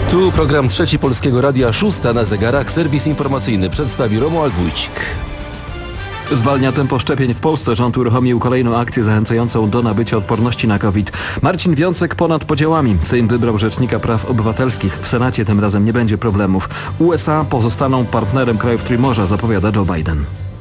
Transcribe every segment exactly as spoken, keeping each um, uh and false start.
Tu program Trzeci Polskiego Radia, szósta na zegarach. Serwis informacyjny przedstawi Romuald Wójcik. Zwalnia tempo szczepień w Polsce. Rząd uruchomił kolejną akcję zachęcającą do nabycia odporności na COVID. Marcin Wiącek ponad podziałami. Sejm wybrał Rzecznika Praw Obywatelskich. W Senacie tym razem nie będzie problemów. U S A pozostaną partnerem krajów Trójmorza, zapowiada Joe Biden.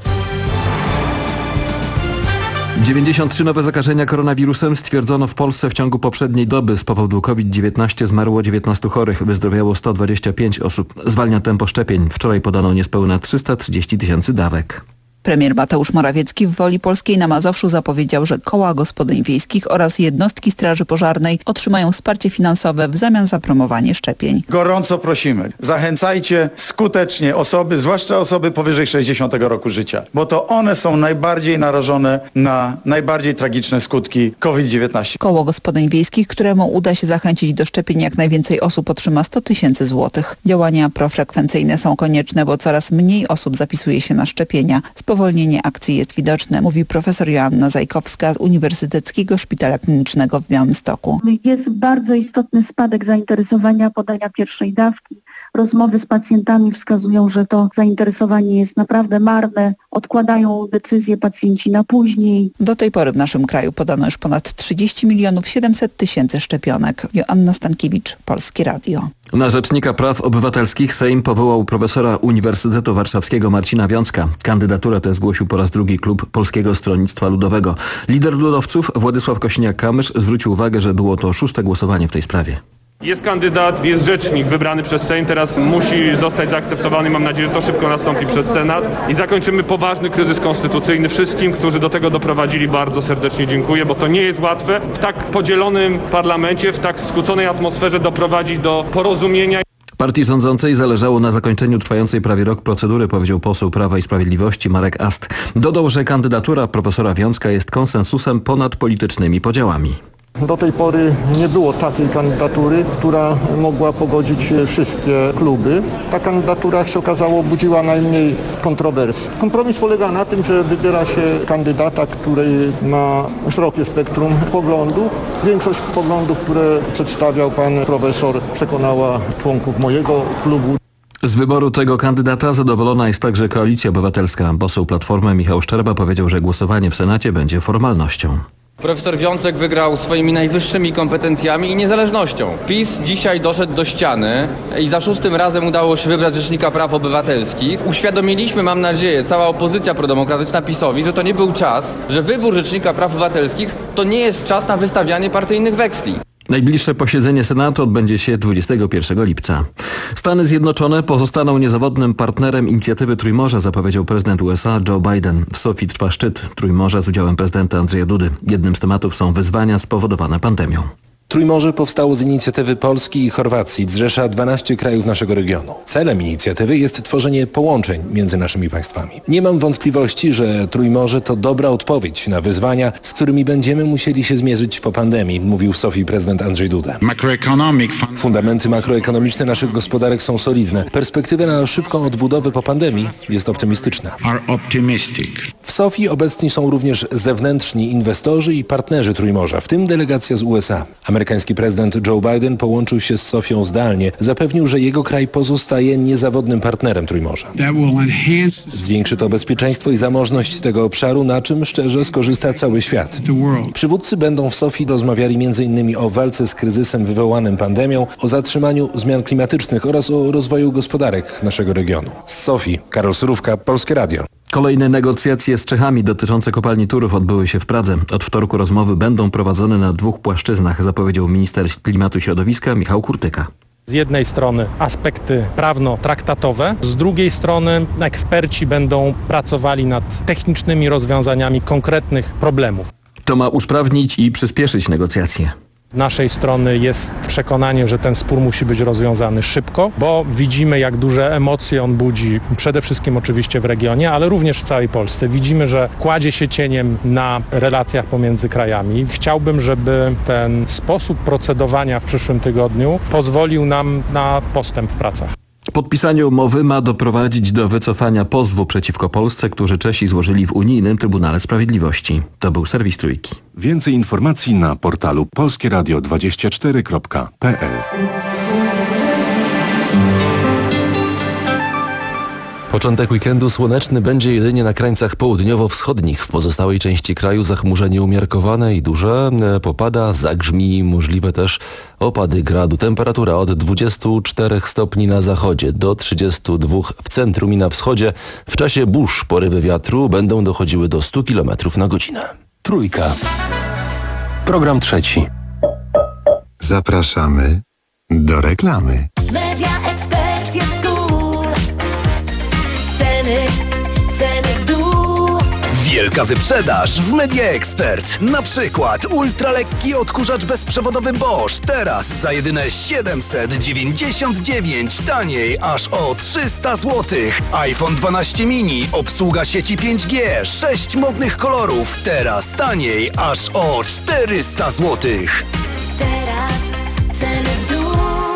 dziewięćdziesiąt trzy nowe zakażenia koronawirusem stwierdzono w Polsce w ciągu poprzedniej doby. Z powodu COVID dziewiętnaście zmarło dziewiętnastu chorych, wyzdrowiało sto dwadzieścia pięć osób. Zwalnia tempo szczepień. Wczoraj podano niespełna trzysta trzydzieści tysięcy dawek. Premier Mateusz Morawiecki w Woli Polskiej na Mazowszu zapowiedział, że koła gospodyń wiejskich oraz jednostki Straży Pożarnej otrzymają wsparcie finansowe w zamian za promowanie szczepień. Gorąco prosimy, zachęcajcie skutecznie osoby, zwłaszcza osoby powyżej sześćdziesiątego roku życia, bo to one są najbardziej narażone na najbardziej tragiczne skutki COVID dziewiętnaście. Koło gospodyń wiejskich, któremu uda się zachęcić do szczepień jak najwięcej osób, otrzyma sto tysięcy złotych. Działania profrekwencyjne są konieczne, bo coraz mniej osób zapisuje się na szczepienia. Spowolnienie akcji jest widoczne, mówi profesor Joanna Zajkowska z Uniwersyteckiego Szpitala Klinicznego w Białymstoku. Jest bardzo istotny spadek zainteresowania podania pierwszej dawki. Rozmowy z pacjentami wskazują, że to zainteresowanie jest naprawdę marne. Odkładają decyzje pacjenci na później. Do tej pory w naszym kraju podano już ponad trzydzieści milionów siedemset tysięcy szczepionek. Joanna Stankiewicz, Polskie Radio. Na Rzecznika Praw Obywatelskich Sejm powołał profesora Uniwersytetu Warszawskiego Marcina Wiącka. Kandydaturę tę zgłosił po raz drugi klub Polskiego Stronnictwa Ludowego. Lider ludowców Władysław Kosiniak-Kamysz zwrócił uwagę, że było to szóste głosowanie w tej sprawie. Jest kandydat, jest rzecznik wybrany przez Sejm, teraz musi zostać zaakceptowany. Mam nadzieję, że to szybko nastąpi przez Senat i zakończymy poważny kryzys konstytucyjny. Wszystkim, którzy do tego doprowadzili, bardzo serdecznie dziękuję, bo to nie jest łatwe w tak podzielonym parlamencie, w tak skłóconej atmosferze doprowadzić do porozumienia. Partii rządzącej zależało na zakończeniu trwającej prawie rok procedury, powiedział poseł Prawa i Sprawiedliwości Marek Ast. Dodał, że kandydatura profesora Wiącka jest konsensusem ponad politycznymi podziałami. Do tej pory nie było takiej kandydatury, która mogła pogodzić wszystkie kluby. Ta kandydatura, jak się okazało, budziła najmniej kontrowersji. Kompromis polega na tym, że wybiera się kandydata, który ma szerokie spektrum poglądów. Większość poglądów, które przedstawiał pan profesor, przekonała członków mojego klubu. Z wyboru tego kandydata zadowolona jest także Koalicja Obywatelska. Poseł Platformy Michał Szczerba powiedział, że głosowanie w Senacie będzie formalnością. Profesor Wiącek wygrał swoimi najwyższymi kompetencjami i niezależnością. PiS dzisiaj doszedł do ściany i za szóstym razem udało się wybrać Rzecznika Praw Obywatelskich. Uświadomiliśmy, mam nadzieję, cała opozycja prodemokratyczna PiS-owi, że to nie był czas, że wybór Rzecznika Praw Obywatelskich to nie jest czas na wystawianie partyjnych weksli. Najbliższe posiedzenie Senatu odbędzie się dwudziestego pierwszego lipca. Stany Zjednoczone pozostaną niezawodnym partnerem inicjatywy Trójmorza, zapowiedział prezydent U S A Joe Biden. W Sofii trwa szczyt Trójmorza z udziałem prezydenta Andrzeja Dudy. Jednym z tematów są wyzwania spowodowane pandemią. Trójmorze powstało z inicjatywy Polski i Chorwacji. Zrzesza dwanaście krajów naszego regionu. Celem inicjatywy jest tworzenie połączeń między naszymi państwami. Nie mam wątpliwości, że Trójmorze to dobra odpowiedź na wyzwania, z którymi będziemy musieli się zmierzyć po pandemii, mówił w Sofii prezydent Andrzej Duda. Fundamenty makroekonomiczne naszych gospodarek są solidne. Perspektywa na szybką odbudowę po pandemii jest optymistyczna. W Sofii obecni są również zewnętrzni inwestorzy i partnerzy Trójmorza, w tym delegacja z U S A. Amerykański prezydent Joe Biden połączył się z Sofią zdalnie. Zapewnił, że jego kraj pozostaje niezawodnym partnerem Trójmorza. Zwiększy to bezpieczeństwo i zamożność tego obszaru, na czym szczerze skorzysta cały świat. Przywódcy będą w Sofii rozmawiali między innymi o walce z kryzysem wywołanym pandemią, o zatrzymaniu zmian klimatycznych oraz o rozwoju gospodarek naszego regionu. Z Sofii, Karol Surówka, Polskie Radio. Kolejne negocjacje z Czechami dotyczące kopalni Turów odbyły się w Pradze. Od wtorku rozmowy będą prowadzone na dwóch płaszczyznach, zapowiedział minister klimatu i środowiska Michał Kurtyka. Z jednej strony aspekty prawno-traktatowe, z drugiej strony eksperci będą pracowali nad technicznymi rozwiązaniami konkretnych problemów. To ma usprawnić i przyspieszyć negocjacje. Z naszej strony jest przekonanie, że ten spór musi być rozwiązany szybko, bo widzimy, jak duże emocje on budzi, przede wszystkim oczywiście w regionie, ale również w całej Polsce. Widzimy, że kładzie się cieniem na relacjach pomiędzy krajami. Chciałbym, żeby ten sposób procedowania w przyszłym tygodniu pozwolił nam na postęp w pracach. Podpisanie umowy ma doprowadzić do wycofania pozwu przeciwko Polsce, który Czesi złożyli w Unijnym Trybunale Sprawiedliwości. To był serwis Trójki. Więcej informacji na portalu polskieradio dwadzieścia cztery kropka p l. Początek weekendu słoneczny będzie jedynie na krańcach południowo-wschodnich. W pozostałej części kraju zachmurzenie umiarkowane i duże. Popada, zagrzmi, możliwe też opady gradu. Temperatura od dwudziestu czterech stopni na zachodzie do trzydziestu dwóch w centrum i na wschodzie. W czasie burz porywy wiatru będą dochodziły do stu kilometrów na godzinę. Trójka. Program trzeci. Zapraszamy do reklamy. Media Expert jest cool. Ceny, ceny w dół. Wielka wyprzedaż w Media Expert. Na przykład ultralekki odkurzacz bezprzewodowy Bosch. Teraz za jedyne siedemset dziewięćdziesiąt dziewięć. Taniej aż o trzysta złotych. iPhone dwanaście mini. Obsługa sieci pięć G. sześć modnych kolorów. Teraz taniej aż o czterysta złotych. Teraz ceny w dół.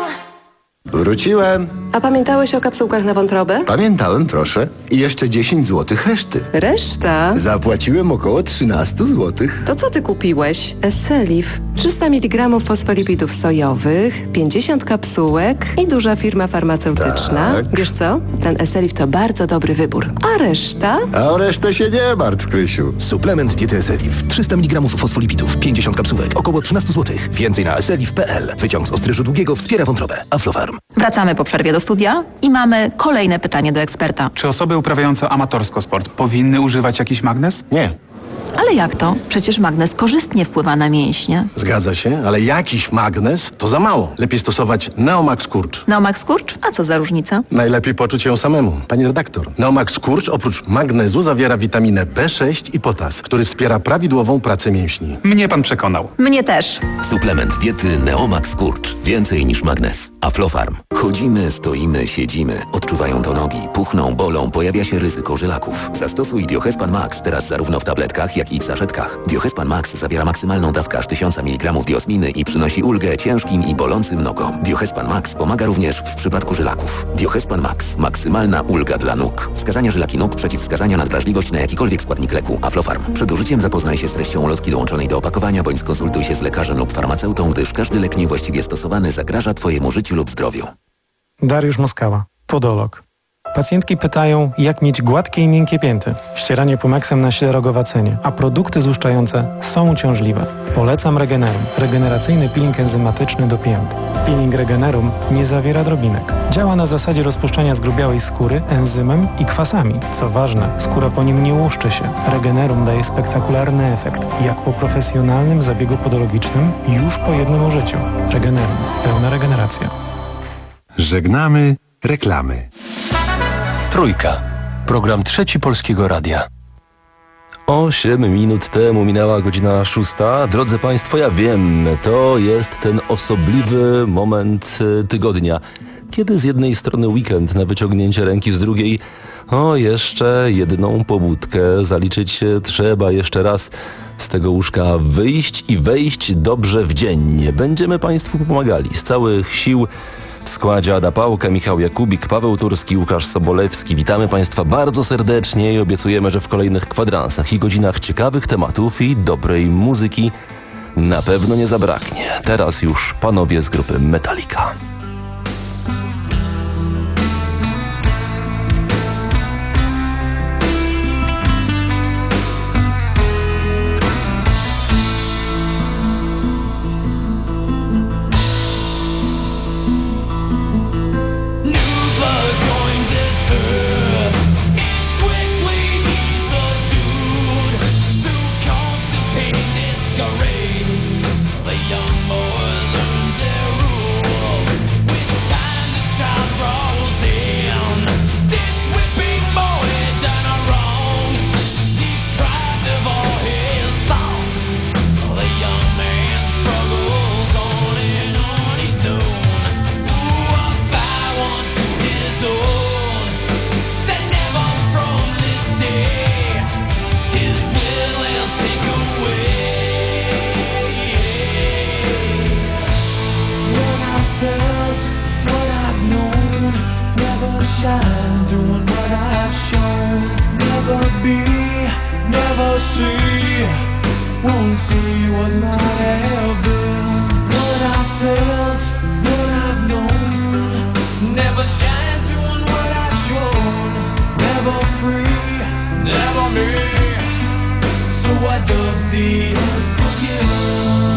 Wróciłem. A pamiętałeś o kapsułkach na wątrobę? Pamiętałem, proszę. I jeszcze dziesięć złotych reszty. Reszta? Zapłaciłem około trzynaście złotych. To co ty kupiłeś? Esselif. trzysta miligramów fosfolipidów sojowych, pięćdziesiąt kapsułek i duża firma farmaceutyczna. Tak. Wiesz co? Ten Esselif to bardzo dobry wybór. A reszta? A o resztę się nie martw, Krysiu. Suplement diety Esselif. trzysta miligramów fosfolipidów, pięćdziesiąt kapsułek, około trzynaście złotych. Więcej na esselif kropka p l. Wyciąg z ostryżu długiego wspiera wątrobę. Aflofarm. Wracamy po przerwie do studia i mamy kolejne pytanie do eksperta. Czy osoby uprawiające amatorsko sport powinny używać jakiś magnez? Nie. Ale jak to? Przecież magnez korzystnie wpływa na mięśnie. Zgadza się, ale jakiś magnez to za mało. Lepiej stosować Neomax Kurcz. Neomax Kurcz? A co za różnica? Najlepiej poczuć ją samemu. Pani redaktor, Neomax Kurcz oprócz magnezu zawiera witaminę B sześć i potas, który wspiera prawidłową pracę mięśni. Mnie pan przekonał. Mnie też. Suplement diety Neomax Kurcz. Więcej niż magnez. Aflofarm. Chodzimy, stoimy, siedzimy. Odczuwają to nogi. Puchną, bolą. Pojawia się ryzyko żylaków. Zastosuj Diohespan Max teraz zarówno w tabletkach, jak i w saszetkach. Diohespan Max zawiera maksymalną dawkę aż tysiąc miligramów diosminy i przynosi ulgę ciężkim i bolącym nogom. Diohespan Max pomaga również w przypadku żylaków. Diohespan Max. Maksymalna ulga dla nóg. Wskazania żylaki nóg, przeciwwskazania na wrażliwość na jakikolwiek składnik leku. Aflofarm. Przed użyciem zapoznaj się z treścią ulotki dołączonej do opakowania bądź skonsultuj się z lekarzem lub farmaceutą, gdyż każdy lek niewłaściwie stosowany zagraża Twojemu życiu lub zdrowiu. Dariusz Moskała, podolog. Pacjentki pytają, jak mieć gładkie i miękkie pięty. Ścieranie Pumaxem na źle rogowacenie, a produkty złuszczające są uciążliwe. Polecam Regenerum, regeneracyjny peeling enzymatyczny do pięt. Peeling Regenerum nie zawiera drobinek. Działa na zasadzie rozpuszczania zgrubiałej skóry enzymem i kwasami. Co ważne, skóra po nim nie łuszczy się. Regenerum daje spektakularny efekt, jak po profesjonalnym zabiegu podologicznym już po jednym użyciu. Regenerum. Pełna regeneracja. Żegnamy reklamy. Trójka. Program trzeci Polskiego Radia. Osiem minut temu minęła godzina szósta. Drodzy Państwo, ja wiem, to jest ten osobliwy moment tygodnia, kiedy z jednej strony weekend na wyciągnięcie ręki, z drugiej o jeszcze jedną pobudkę zaliczyć trzeba, jeszcze raz z tego łóżka wyjść i wejść dobrze w dzień. Będziemy Państwu pomagali z całych sił. W składzie Ada Pałka, Michał Jakubik, Paweł Turski, Łukasz Sobolewski. Witamy Państwa bardzo serdecznie i obiecujemy, że w kolejnych kwadransach i godzinach ciekawych tematów i dobrej muzyki na pewno nie zabraknie. Teraz już panowie z grupy Metallica. me. So I dug the unforgiven.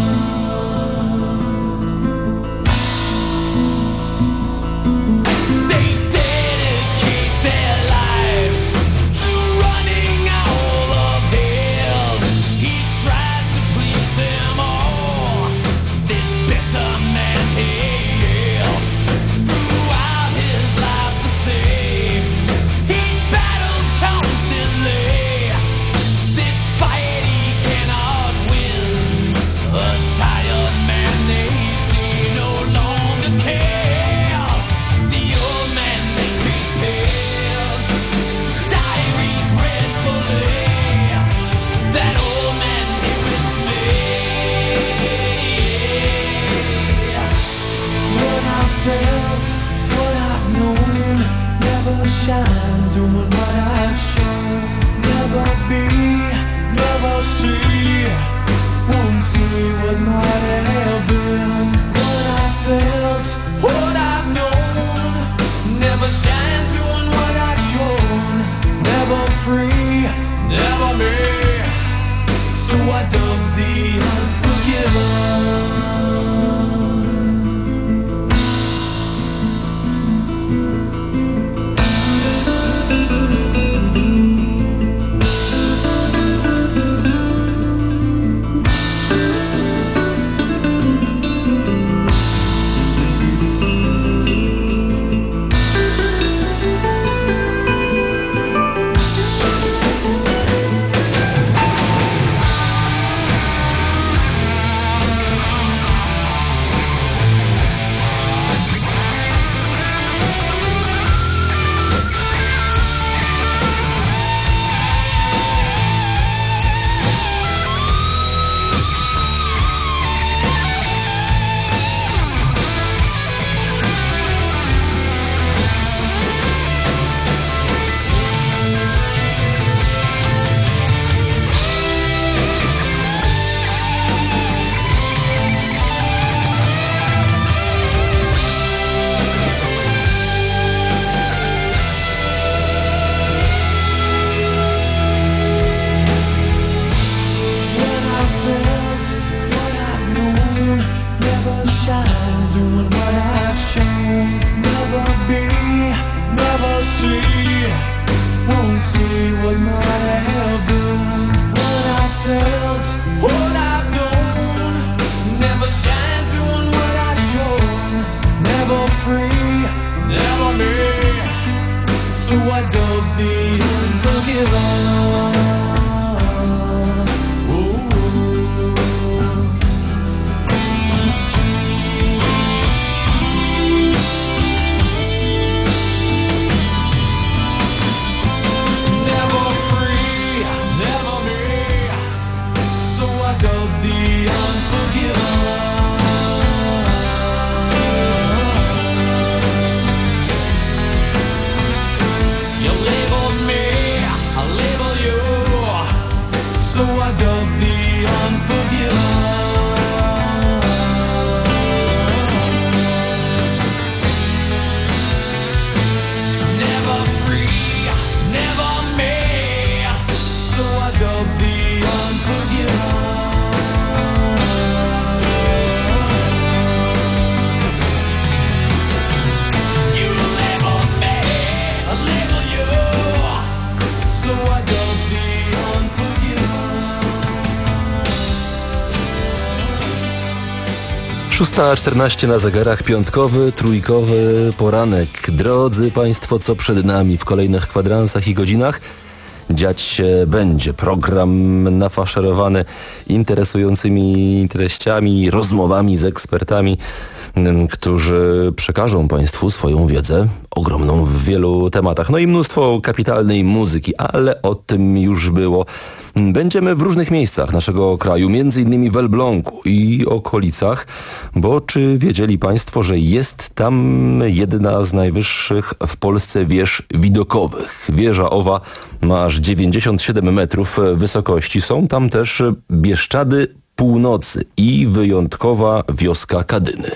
They dedicate their lives to running all of theirs. He tries to please them all. This bitter man he is. Throughout his life the same. He's battled constantly. This fight he cannot win. A tired man they see no longer cares. The old man thinks he fails to die regretfully. That old man here with me. What I felt, what I've known, never shine doing what I've shown. Never be, never see, won't see what might have been. What I felt, what I've known, never shine doing what I've shown. Never free, never me. So I dug the unforgiven. szósta czternaście na zegarach, piątkowy, trójkowy poranek. Drodzy Państwo, co przed nami w kolejnych kwadransach i godzinach? Dziać się będzie. Program nafaszerowany interesującymi treściami, rozmowami z ekspertami, którzy przekażą Państwu swoją wiedzę, ogromną w wielu tematach. No i mnóstwo kapitalnej muzyki, ale o tym już było. Będziemy w różnych miejscach naszego kraju, między innymi w Elblągu i okolicach, bo czy wiedzieli Państwo, że jest tam jedna z najwyższych w Polsce wież widokowych? Wieża owa ma aż dziewięćdziesiąt siedem metrów wysokości. Są tam też Bieszczady Północy i wyjątkowa wioska Kadyny.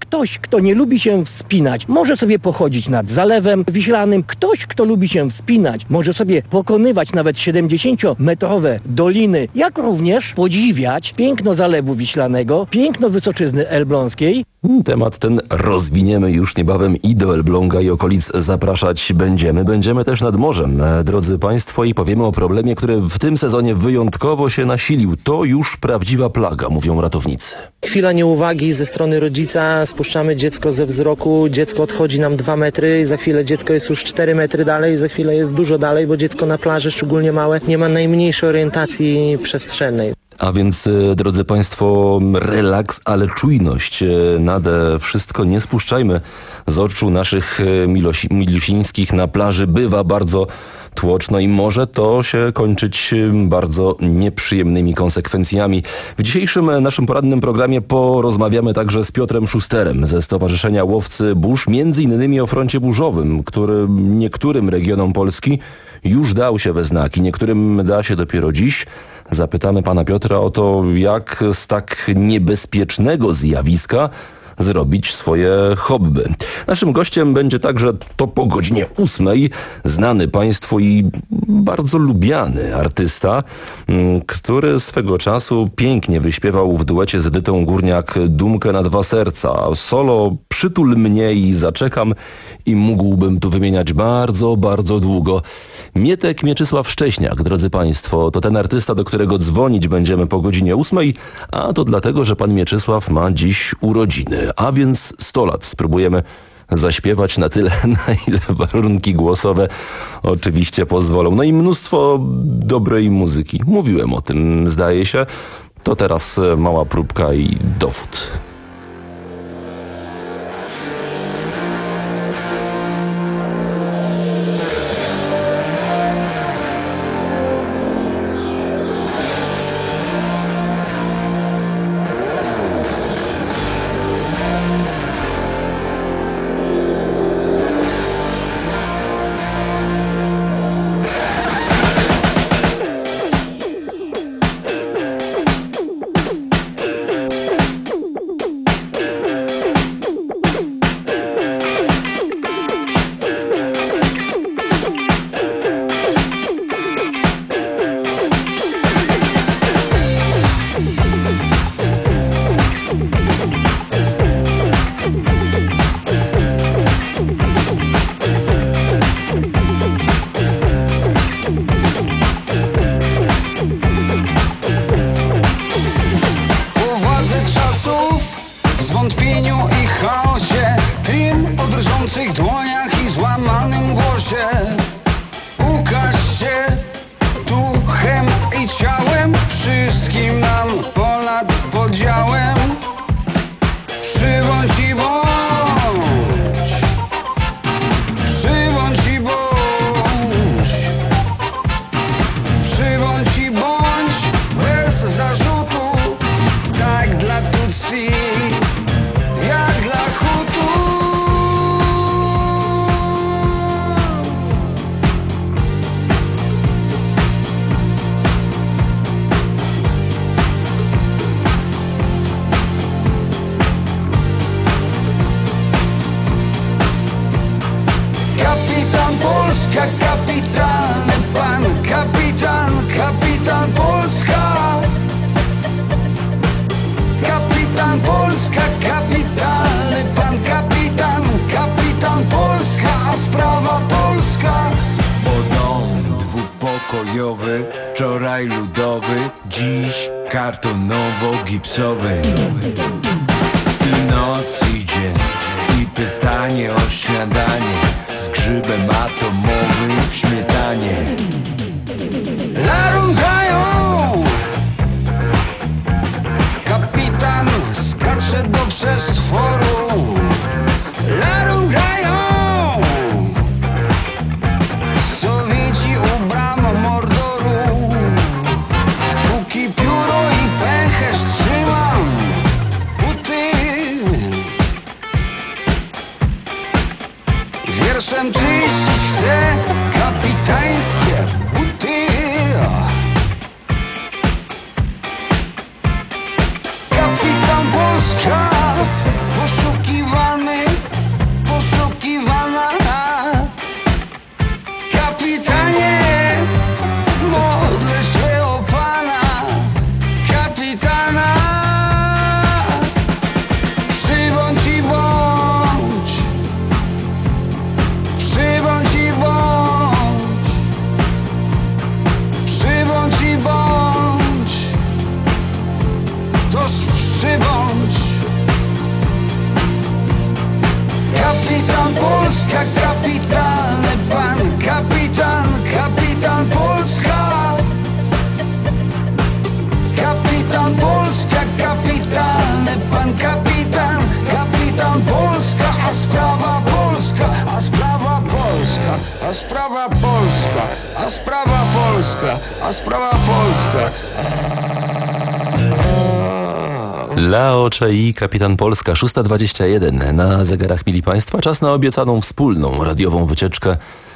Ktoś, kto nie lubi się wspinać, może sobie pochodzić nad Zalewem Wiślanym. Ktoś, kto lubi się wspinać, może sobie pokonywać nawet siedemdziesięciometrowe doliny, jak również podziwiać piękno Zalewu Wiślanego, piękno Wysoczyzny Elbląskiej. Temat ten rozwiniemy już niebawem i do Elbląga i okolic zapraszać będziemy. Będziemy też nad morzem, drodzy Państwo, i powiemy o problemie, który w tym sezonie wyjątkowo się nasilił. To już prawdziwa plaga, mówią ratownicy. Chwila nieuwagi ze strony rodzica, spuszczamy dziecko ze wzroku, dziecko odchodzi nam dwa metry, za chwilę dziecko jest już cztery metry dalej, za chwilę jest dużo dalej, bo dziecko na plaży, szczególnie małe, nie ma najmniejszej orientacji przestrzennej. A więc, drodzy Państwo, relaks, ale czujność. Nade wszystko nie spuszczajmy z oczu naszych milosi- milusińskich. Na plaży bywa bardzo tłoczno i może to się kończyć bardzo nieprzyjemnymi konsekwencjami. W dzisiejszym naszym porannym programie porozmawiamy także z Piotrem Szusterem ze Stowarzyszenia Łowcy Burz, między innymi o froncie burzowym, który niektórym regionom Polski już dał się we znaki, niektórym da się dopiero dziś. Zapytamy pana Piotra o to, jak z tak niebezpiecznego zjawiska zrobić swoje hobby. Naszym gościem będzie także to po godzinie ósmej znany Państwu i bardzo lubiany artysta, który swego czasu pięknie wyśpiewał w duecie z Edytą Górniak Dumkę na dwa serca. Solo Przytul mnie i zaczekam i mógłbym tu wymieniać bardzo, bardzo długo. Mietek Mieczysław Szcześniak, drodzy Państwo, to ten artysta, do którego dzwonić będziemy po godzinie ósmej, a to dlatego, że pan Mieczysław ma dziś urodziny, a więc sto lat. Spróbujemy zaśpiewać na tyle, na ile warunki głosowe oczywiście pozwolą. No i mnóstwo dobrej muzyki. Mówiłem o tym, zdaje się. To teraz mała próbka i dowód. Wczoraj ludowy, dziś kartonowo-gipsowy. I noc i dzień, i pytanie o śniadanie z grzybem atomowym w śmietanie. Larungają! Kapitan skacze do przestworu. Larungają! Sowieci u bram Mordoru. Póki pióro i pęcherz trzymam buty. Wierszem czyścić chcę kapitańskie buty. Kapitan Polska poszukiwał Polska, kapitalny pan, kapitan, kapitan Polska. Kapitan Polska, kapitalny pan, kapitan, kapitan Polska, a sprawa Polska, a sprawa Polska, a sprawa Polska, a sprawa Polska, a sprawa Polska. Lao Chai, kapitan Polska, szósta dwadzieścia jeden. Na zegarach, mili Państwa, czas na obiecaną wspólną radiową wycieczkę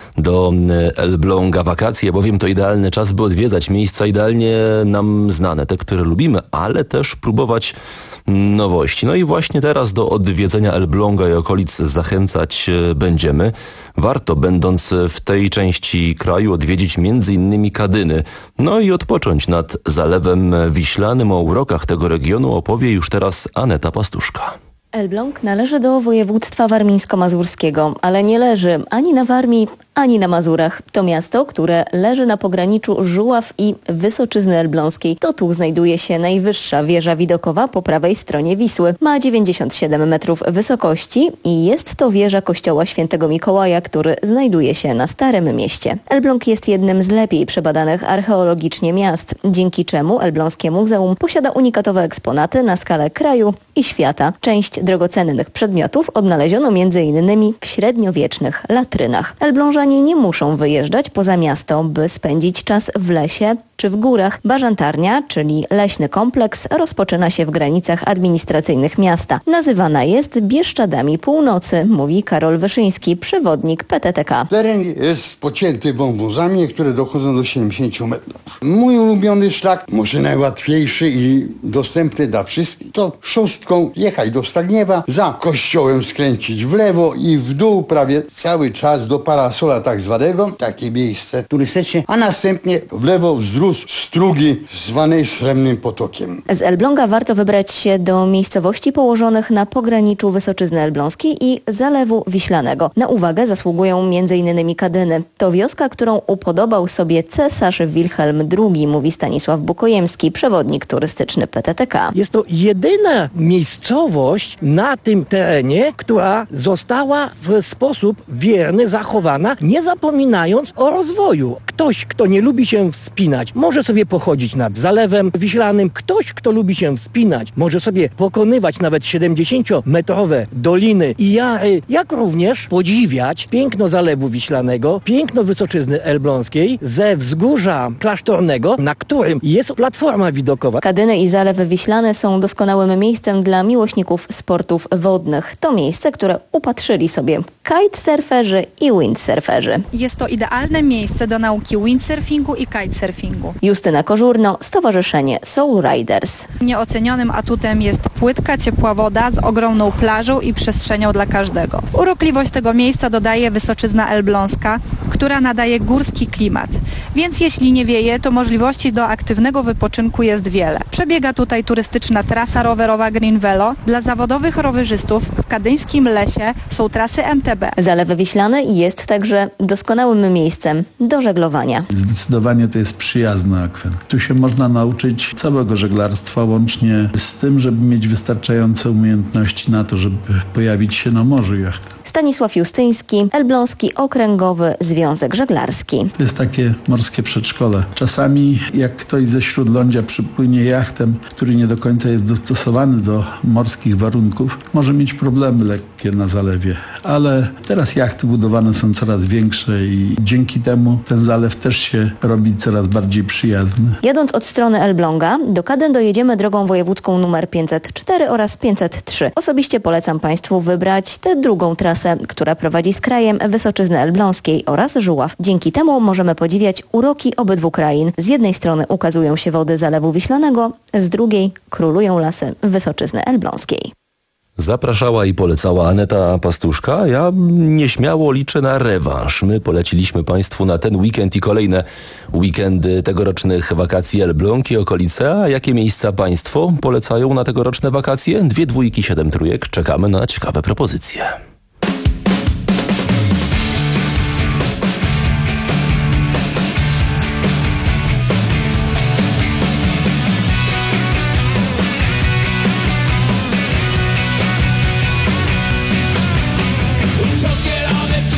do Elbląga. Wakacje, bowiem to idealny czas, by odwiedzać miejsca idealnie nam znane, te, które lubimy, ale też próbować nowości. No i właśnie teraz do odwiedzenia Elbląga i okolic zachęcać będziemy. Warto, będąc w tej części kraju, odwiedzić między innymi Kadyny. No i odpocząć nad Zalewem Wiślanym. O urokach tego regionu opowie już teraz Aneta Pastuszka. Elbląg należy do województwa warmińsko-mazurskiego, ale nie leży ani na Warmii, ani na Mazurach. To miasto, które leży na pograniczu Żuław i Wysoczyzny Elbląskiej. To tu znajduje się najwyższa wieża widokowa po prawej stronie Wisły. Ma dziewięćdziesiąt siedem metrów wysokości i jest to wieża kościoła świętego Mikołaja, który znajduje się na Starym Mieście. Elbląg jest jednym z lepiej przebadanych archeologicznie miast, dzięki czemu Elbląskie Muzeum posiada unikatowe eksponaty na skalę kraju i świata. Część drogocennych przedmiotów odnaleziono między innymi w średniowiecznych latrynach. Elblążanie nie muszą wyjeżdżać poza miasto, by spędzić czas w lesie czy w górach. Bażantarnia, czyli leśny kompleks, rozpoczyna się w granicach administracyjnych miasta. Nazywana jest Bieszczadami Północy, mówi Karol Wyszyński, przewodnik P T T K. Teren jest pocięty wąwozami, które dochodzą do siedemdziesięciu metrów. Mój ulubiony szlak, może najłatwiejszy i dostępny dla wszystkich, to szóstką jechać do Stagniewa, za kościołem skręcić w lewo i w dół prawie cały czas do Parasola tak zwanego, takie miejsce turystyczne, a następnie w lewo wzdłuż strugi zwanej Srebrnym Potokiem. Z Elbląga warto wybrać się do miejscowości położonych na pograniczu Wysoczyzny Elbląskiej i Zalewu Wiślanego. Na uwagę zasługują między innymi Kadyny. To wioska, którą upodobał sobie cesarz Wilhelm drugi, mówi Stanisław Bukojemski, przewodnik turystyczny P T T K. Jest to jedyna miejscowość na tym terenie, która została w sposób wierny zachowana, nie zapominając o rozwoju. Ktoś, kto nie lubi się wspinać, może sobie pochodzić nad Zalewem Wiślanym. Ktoś, kto lubi się wspinać, może sobie pokonywać nawet siedemdziesięciometrowe doliny i jary, jak również podziwiać piękno Zalewu Wiślanego, piękno Wysoczyzny Elbląskiej ze wzgórza klasztornego, na którym jest platforma widokowa. Kadyny i Zalew Wiślany są doskonałym miejscem dla miłośników sportów wodnych. To miejsce, które upatrzyli sobie kitesurferzy i windsurferzy. Jest to idealne miejsce do nauki windsurfingu i kitesurfingu. Justyna Kożurno, Stowarzyszenie Soul Riders. Nieocenionym atutem jest płytka, ciepła woda z ogromną plażą i przestrzenią dla każdego. Urokliwość tego miejsca dodaje Wysoczyzna Elbląska, która nadaje górski klimat. Więc jeśli nie wieje, to możliwości do aktywnego wypoczynku jest wiele. Przebiega tutaj turystyczna trasa rowerowa Green Velo. Dla zawodowych rowerzystów w kadyńskim lesie są trasy M T B. Zalew Wiślany jest także doskonałym miejscem do żeglowania. Zdecydowanie to jest przyjazny akwen. Tu się można nauczyć całego żeglarstwa, łącznie z tym, żeby mieć wystarczające umiejętności na to, żeby pojawić się na morzu jachtem. Stanisław Justyński, Elbląski Okręgowy Związek Żeglarski. To jest takie morskie przedszkole. Czasami jak ktoś ze Śródlądzia przypłynie jachtem, który nie do końca jest dostosowany do morskich warunków, może mieć problemy lekkie na zalewie. Ale teraz jachty budowane są coraz większe i dzięki temu ten zalew też się robi coraz bardziej przyjazny. Jadąc od strony Elbląga, do Kadyn dojedziemy drogą wojewódzką numer pięćset cztery oraz pięćset trzy. Osobiście polecam Państwu wybrać tę drugą trasę, która prowadzi z krajem Wysoczyzny Elbląskiej oraz Żuław. Dzięki temu możemy podziwiać uroki obydwu krain. Z jednej strony ukazują się wody Zalewu Wiślanego, z drugiej królują lasy Wysoczyzny Elbląskiej. Zapraszała i polecała Aneta Pastuszka. Ja nieśmiało liczę na rewanż. My poleciliśmy Państwu na ten weekend i kolejne weekendy tegorocznych wakacji Elbląg i okolice. A jakie miejsca Państwo polecają na tegoroczne wakacje? Dwie dwójki, siedem trójek. Czekamy na ciekawe propozycje. Took it on the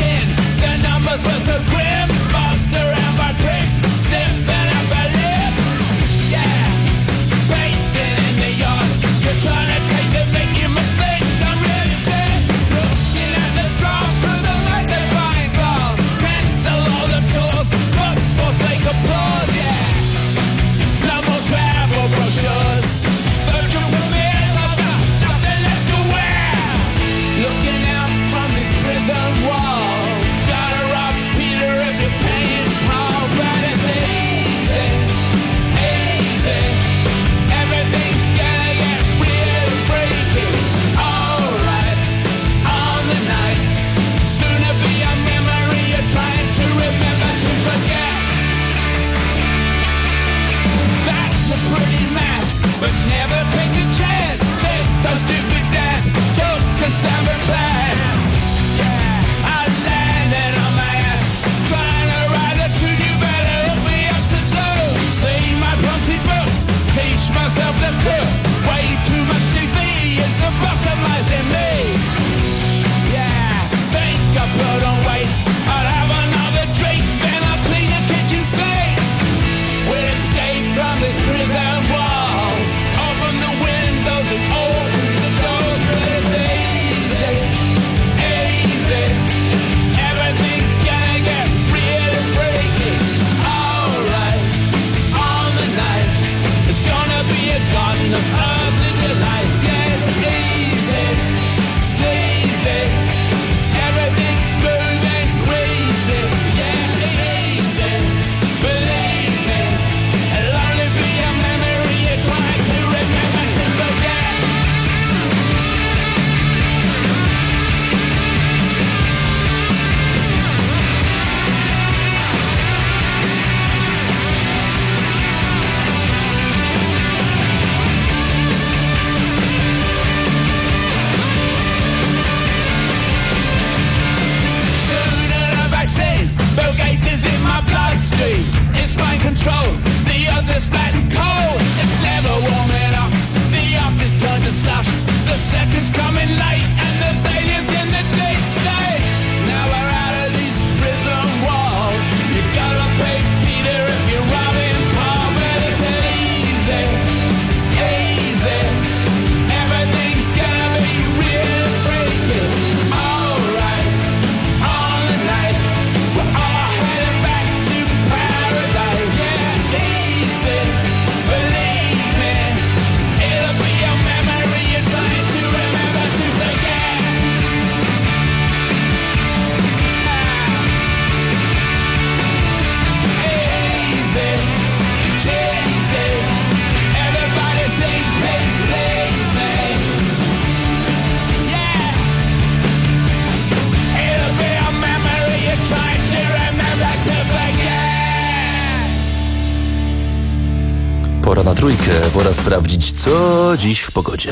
trójkę. Pora sprawdzić, co dziś w pogodzie.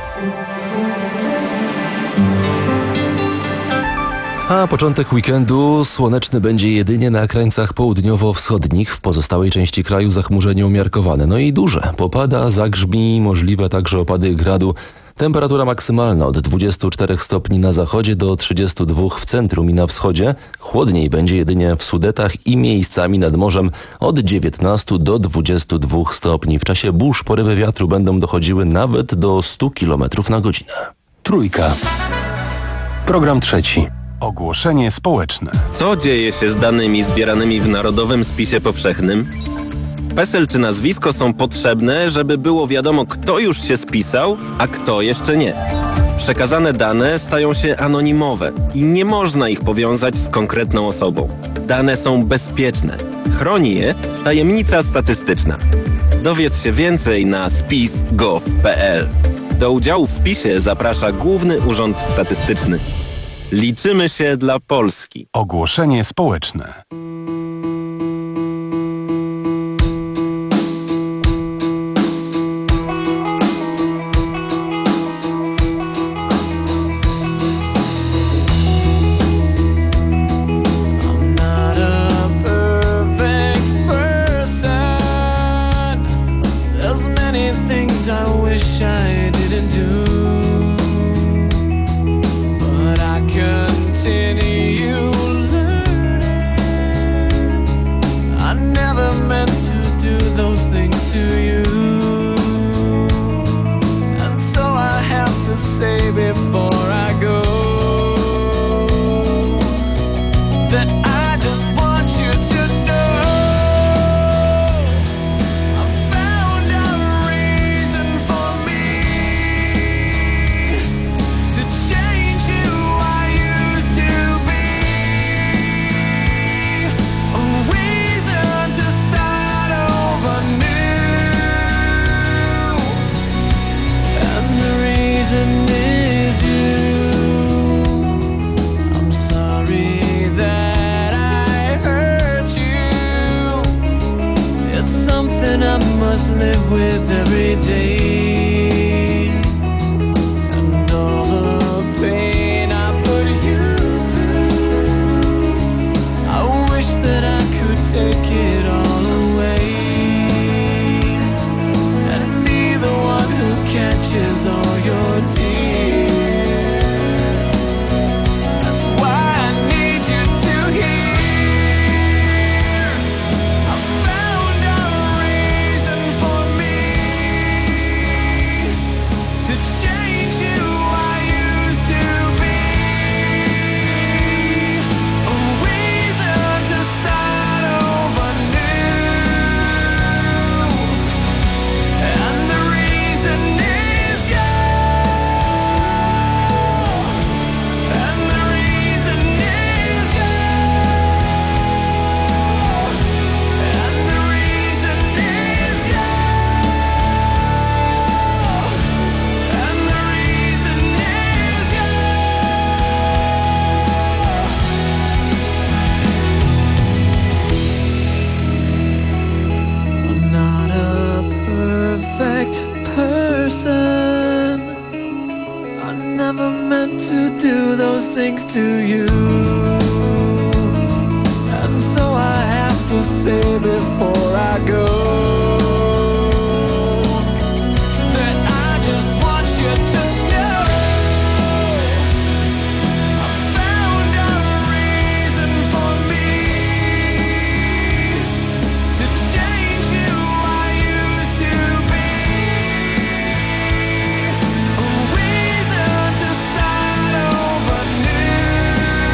A początek weekendu słoneczny będzie jedynie na krańcach południowo-wschodnich. W pozostałej części kraju zachmurzenie umiarkowane. No i duże. Popada, zagrzmi, możliwe także opady gradu. Temperatura maksymalna od dwudziestu czterech stopni na zachodzie do trzydziestu dwóch w centrum i na wschodzie. Chłodniej będzie jedynie w Sudetach i miejscami nad morzem od dziewiętnastu do dwudziestu dwóch stopni. W czasie burz porywy wiatru będą dochodziły nawet do stu kilometrów na godzinę. Trójka. Program trzeci. Ogłoszenie społeczne. Co dzieje się z danymi zbieranymi w Narodowym Spisie Powszechnym? PESEL czy nazwisko są potrzebne, żeby było wiadomo, kto już się spisał, a kto jeszcze nie. Przekazane dane stają się anonimowe i nie można ich powiązać z konkretną osobą. Dane są bezpieczne. Chroni je tajemnica statystyczna. Dowiedz się więcej na spis kropka gov kropka p l. Do udziału w spisie zaprasza Główny Urząd Statystyczny. Liczymy się dla Polski. Ogłoszenie społeczne.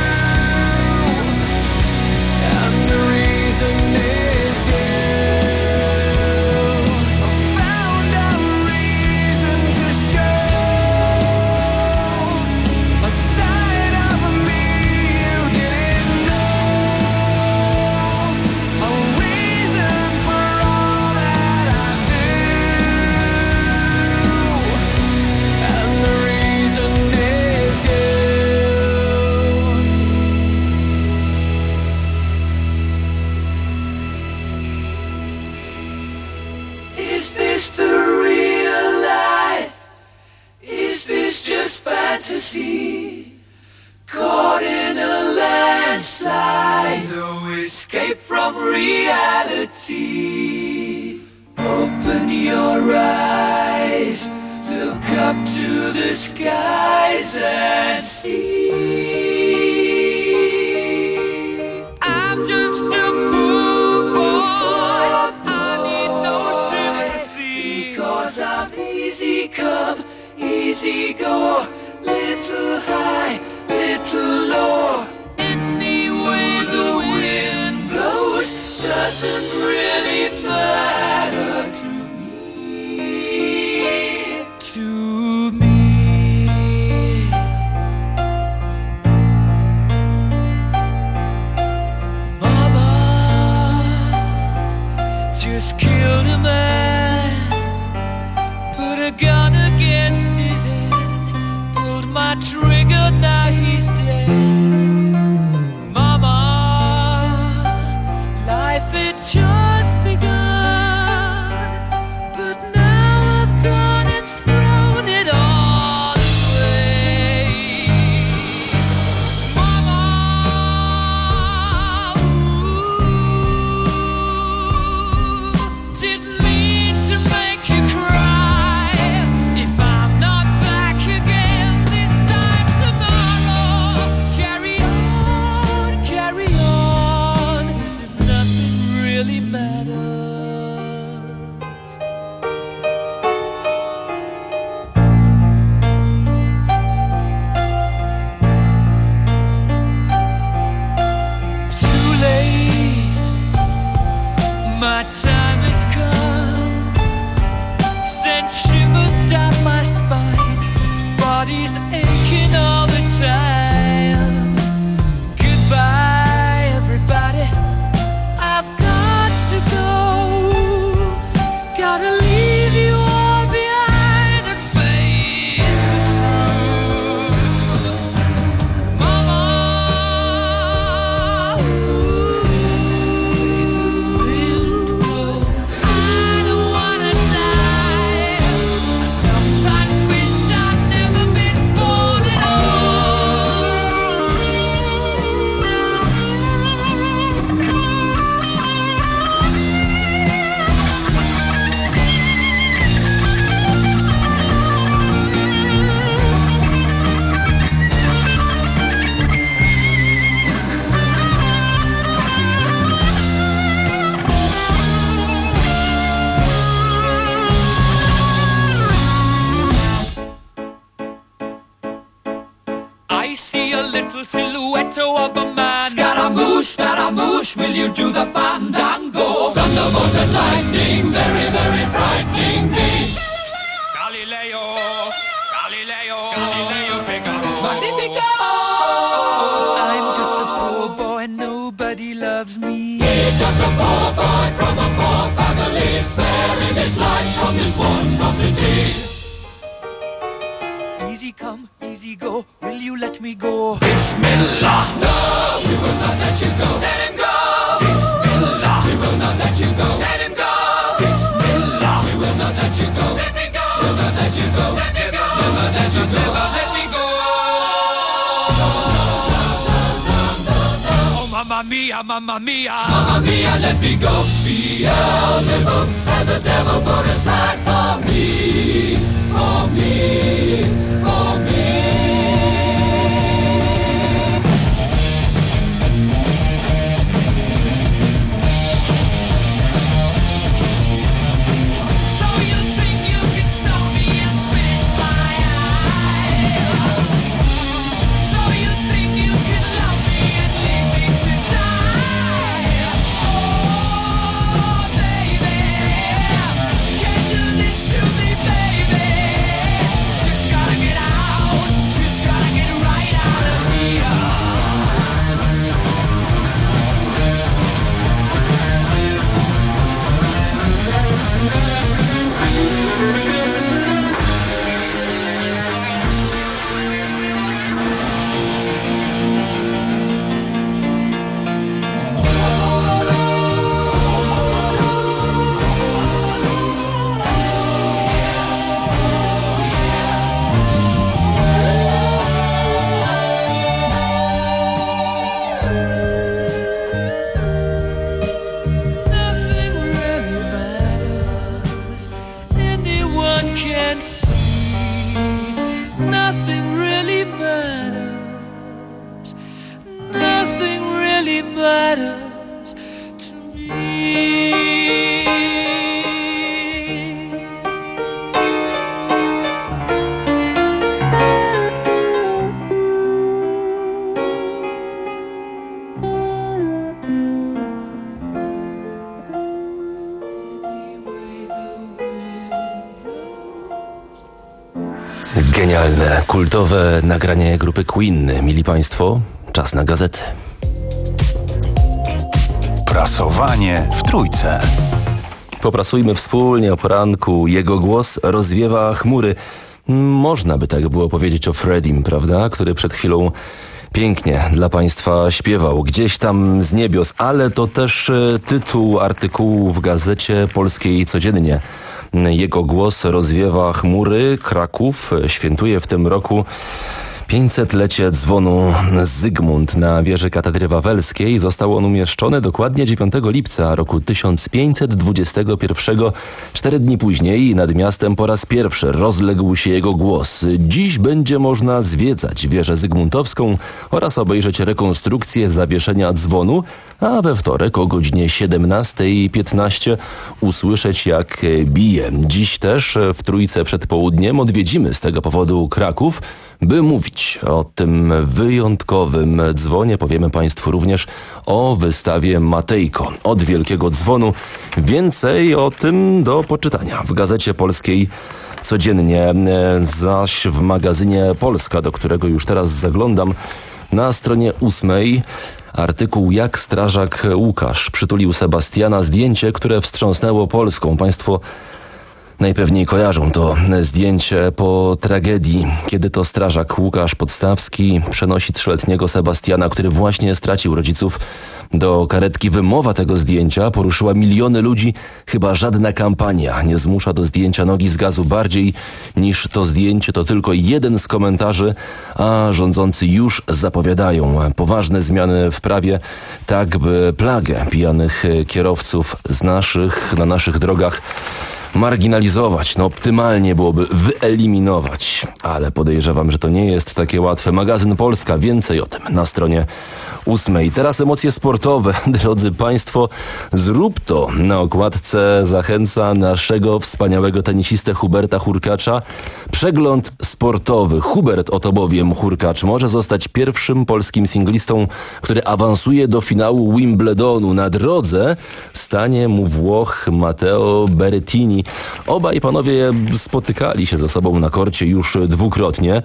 And the reason is, yeah. and slide. No escape from reality. Open your eyes, look up to the skies and see. I'm just a poor boy, I need no sympathy, because I'm easy come, easy go, little high, little low. Any way the wind blows doesn't really matter to me, to me. Mama just killed a man, put a gun against his head, pulled my trigger, now he's dead. Mama, life had just begun, but now I've gone and thrown it all away. Mama, ooh, didn't mean to make you cry. If I'm not back again this time tomorrow, carry on, carry on, as if nothing really matters. Too late, my time has come. Sent shivers down my spine, body's aching all the time. Goodbye, everybody, I've got to go. Gotta leave you all behind and face the truth. Mama, ooh, wind blow. I don't wanna die. I sometimes wish I'd never been born at I see a little silhouette of a man. Scaramouche, Scaramouche, will you do the fandango? Thunderbolt and lightning, very, very frightening me. Galileo, Galileo, Galileo Figaro. Magnifico! I'm just a poor boy, nobody loves me. He's just a poor boy from a poor family, sparing his life from this monstrosity. Easy come, easy go, will you let me go? Bismillah, no, we will not let you go. Let him go! Bismillah, we will not let you go. Let him go! Bismillah, we will not let you go. Let me go! We'll not let you go. Let me go! Never let you go. Never let me go. Oh, mamma mia, mamma mia, mamma mia, let me go. Beelzebub has a devil put aside for me, for me, for me. So you think you can stop me and spit my eye? So you think you can love me and leave me to die? Oh, baby, can't do this to me, baby. Just gotta get out. matters to me. Genialne, kultowe nagranie grupy Queen. Mili Państwo, czas na gazety. Prasowanie w Trójce. Poprasujmy wspólnie o poranku. Jego głos rozwiewa chmury. Można by tak było powiedzieć o Freddym, prawda? Który przed chwilą pięknie dla Państwa śpiewał. Gdzieś tam z niebios, ale to też tytuł artykułu w Gazecie Polskiej Codziennie. Jego głos rozwiewa chmury. Kraków świętuje w tym roku pięćsetlecie dzwonu Zygmunt na wieży Katedry Wawelskiej. Został on umieszczony dokładnie dziewiątego lipca roku tysiąc pięćset dwudziestego pierwszego. Cztery dni później nad miastem po raz pierwszy rozległ się jego głos. Dziś będzie można zwiedzać wieżę Zygmuntowską oraz obejrzeć rekonstrukcję zawieszenia dzwonu, a we wtorek o godzinie siedemnasta piętnaście usłyszeć jak bije. Dziś też w Trójce przed południem odwiedzimy z tego powodu Kraków, by mówić o tym wyjątkowym dzwonie. Powiemy Państwu również o wystawie Matejko od Wielkiego Dzwonu. Więcej o tym do poczytania w Gazecie Polskiej Codziennie, zaś w magazynie Polska, do którego już teraz zaglądam, na stronie ósmej artykuł Jak strażak Łukasz przytulił Sebastiana, zdjęcie, które wstrząsnęło Polską. Państwo najpewniej kojarzą to zdjęcie po tragedii, kiedy to strażak Łukasz Podstawski przenosi trzyletniego Sebastiana, który właśnie stracił rodziców, do karetki. Wymowa tego zdjęcia poruszyła miliony ludzi. Chyba żadna kampania nie zmusza do zdjęcia nogi z gazu bardziej niż to zdjęcie. To tylko jeden z komentarzy, a rządzący już zapowiadają poważne zmiany w prawie, tak by plagę pijanych kierowców z naszych, na naszych drogach marginalizować. No optymalnie byłoby wyeliminować, ale podejrzewam, że to nie jest takie łatwe. Magazyn Polska, więcej o tym na stronie ósmej. Teraz emocje sportowe. Drodzy Państwo, zrób to. Na okładce zachęca naszego wspaniałego tenisistę Huberta Hurkacza. Przegląd sportowy. Hubert oto bowiem Hurkacz może zostać pierwszym polskim singlistą, który awansuje do finału Wimbledonu. Na drodze stanie mu Włoch Matteo Berrettini. Obaj panowie spotykali się ze sobą na korcie już dwukrotnie.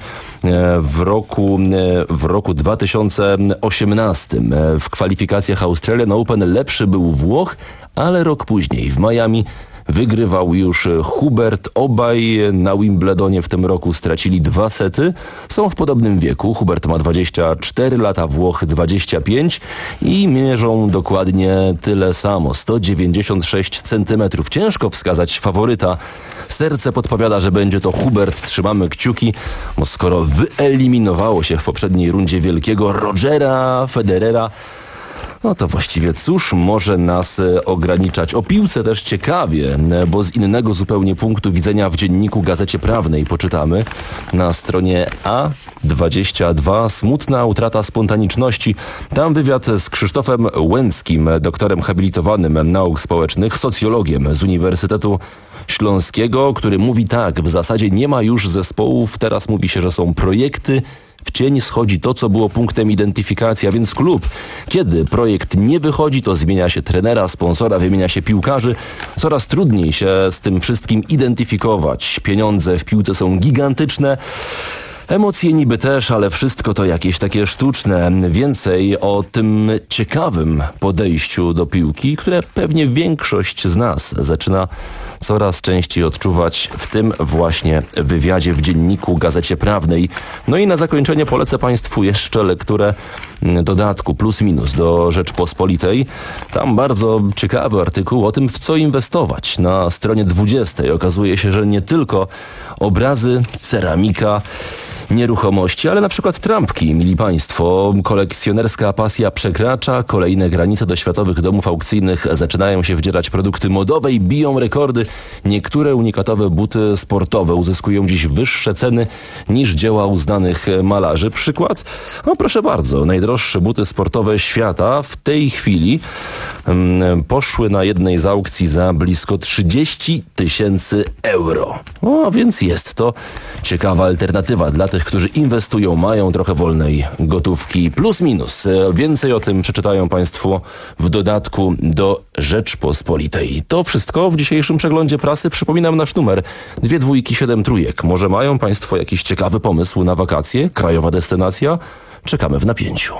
W roku, w roku dwa tysiące osiemnastym w kwalifikacjach Australian Open lepszy był Włoch, ale rok później w Miami wygrywał już Hubert. Obaj na Wimbledonie w tym roku stracili dwa sety. Są w podobnym wieku. Hubert ma dwadzieścia cztery lata, Włoch dwadzieścia pięć i mierzą dokładnie tyle samo. sto dziewięćdziesiąt sześć centymetrów. Ciężko wskazać faworyta. Serce podpowiada, że będzie to Hubert. Trzymamy kciuki, bo skoro wyeliminowało się w poprzedniej rundzie wielkiego Rogera Federera, no to właściwie cóż może nas ograniczać? O piłce też ciekawie, bo z innego zupełnie punktu widzenia w dzienniku Gazecie Prawnej poczytamy na stronie A dwadzieścia dwa. Smutna utrata spontaniczności. Tam wywiad z Krzysztofem Łęckim, doktorem habilitowanym nauk społecznych, socjologiem z Uniwersytetu Śląskiego, który mówi tak: w zasadzie nie ma już zespołów, teraz mówi się, że są projekty. W cień schodzi to, co było punktem identyfikacji, a więc klub. Kiedy projekt nie wychodzi, to zmienia się trenera, sponsora, wymienia się piłkarzy. Coraz trudniej się z tym wszystkim identyfikować. Pieniądze w piłce są gigantyczne. Emocje niby też, ale wszystko to jakieś takie sztuczne. Więcej o tym ciekawym podejściu do piłki, które pewnie większość z nas zaczyna coraz częściej odczuwać w tym właśnie wywiadzie w dzienniku Gazecie Prawnej. No i na zakończenie polecę Państwu jeszcze lekturę dodatku plus minus do Rzeczpospolitej. Tam bardzo ciekawy artykuł o tym, w co inwestować. Na stronie dwudziestej okazuje się, że nie tylko obrazy, ceramika nieruchomości, ale na przykład trampki, mili Państwo. Kolekcjonerska pasja przekracza kolejne granice. Do światowych domów aukcyjnych zaczynają się wdzierać produkty modowe i biją rekordy. Niektóre unikatowe buty sportowe uzyskują dziś wyższe ceny niż dzieła uznanych malarzy. Przykład? No proszę bardzo, najdroższe buty sportowe świata w tej chwili um, poszły na jednej z aukcji za blisko trzydzieści tysięcy euro. O, więc jest to ciekawa alternatywa dla tych, którzy inwestują, mają trochę wolnej gotówki. Plus minus. Więcej o tym przeczytają Państwo w dodatku do Rzeczpospolitej. To wszystko w dzisiejszym przeglądzie prasy. Przypominam nasz numer dwie dwójki, siedem trójek. Może mają Państwo jakiś ciekawy pomysł na wakacje? Krajowa destynacja? Czekamy w napięciu.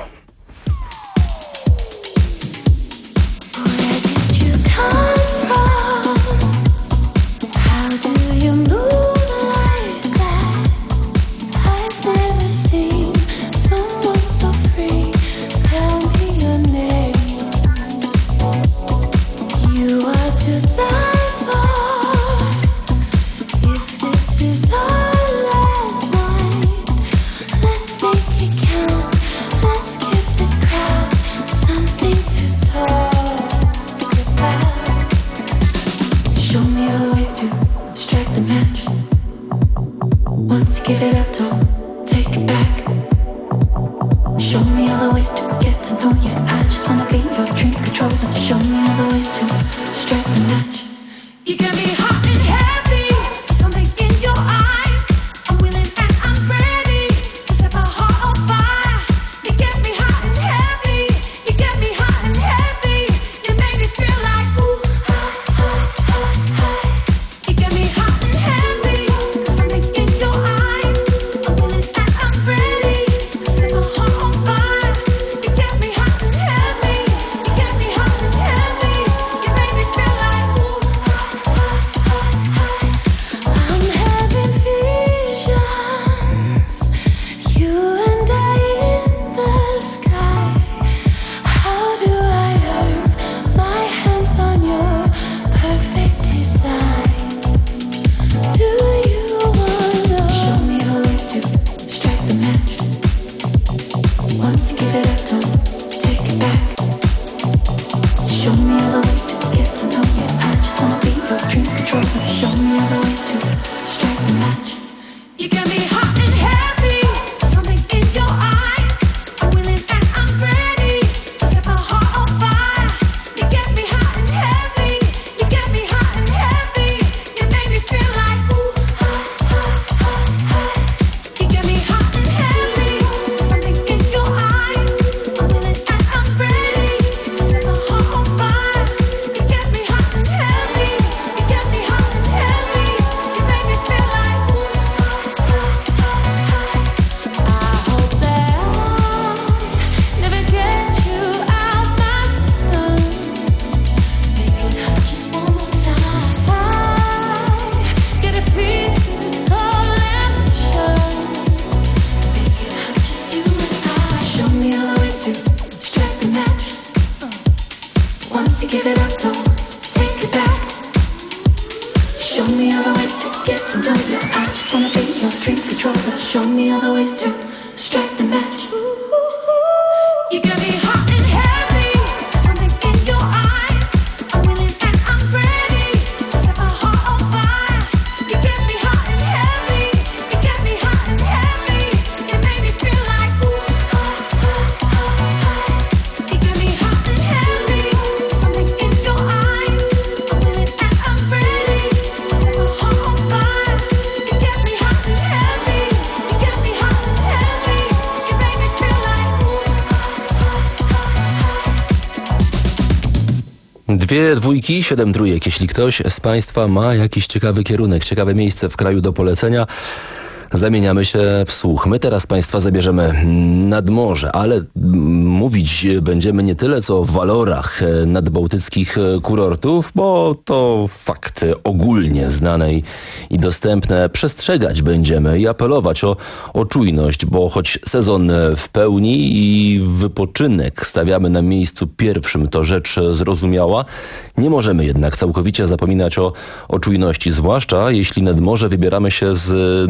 Dwie dwójki, siedem trójek. Jeśli ktoś z Państwa ma jakiś ciekawy kierunek, ciekawe miejsce w kraju do polecenia, zamieniamy się w słuch. My teraz Państwa zabierzemy nad morze, ale mówić będziemy nie tyle co o walorach nadbałtyckich kurortów, bo to fakt ogólnie znane i, i dostępne. Przestrzegać będziemy i apelować o, o czujność, bo choć sezon w pełni i wypoczynek stawiamy na miejscu pierwszym, to rzecz zrozumiała, nie możemy jednak całkowicie zapominać o, o czujności, zwłaszcza jeśli nad morze wybieramy się z najmłodszym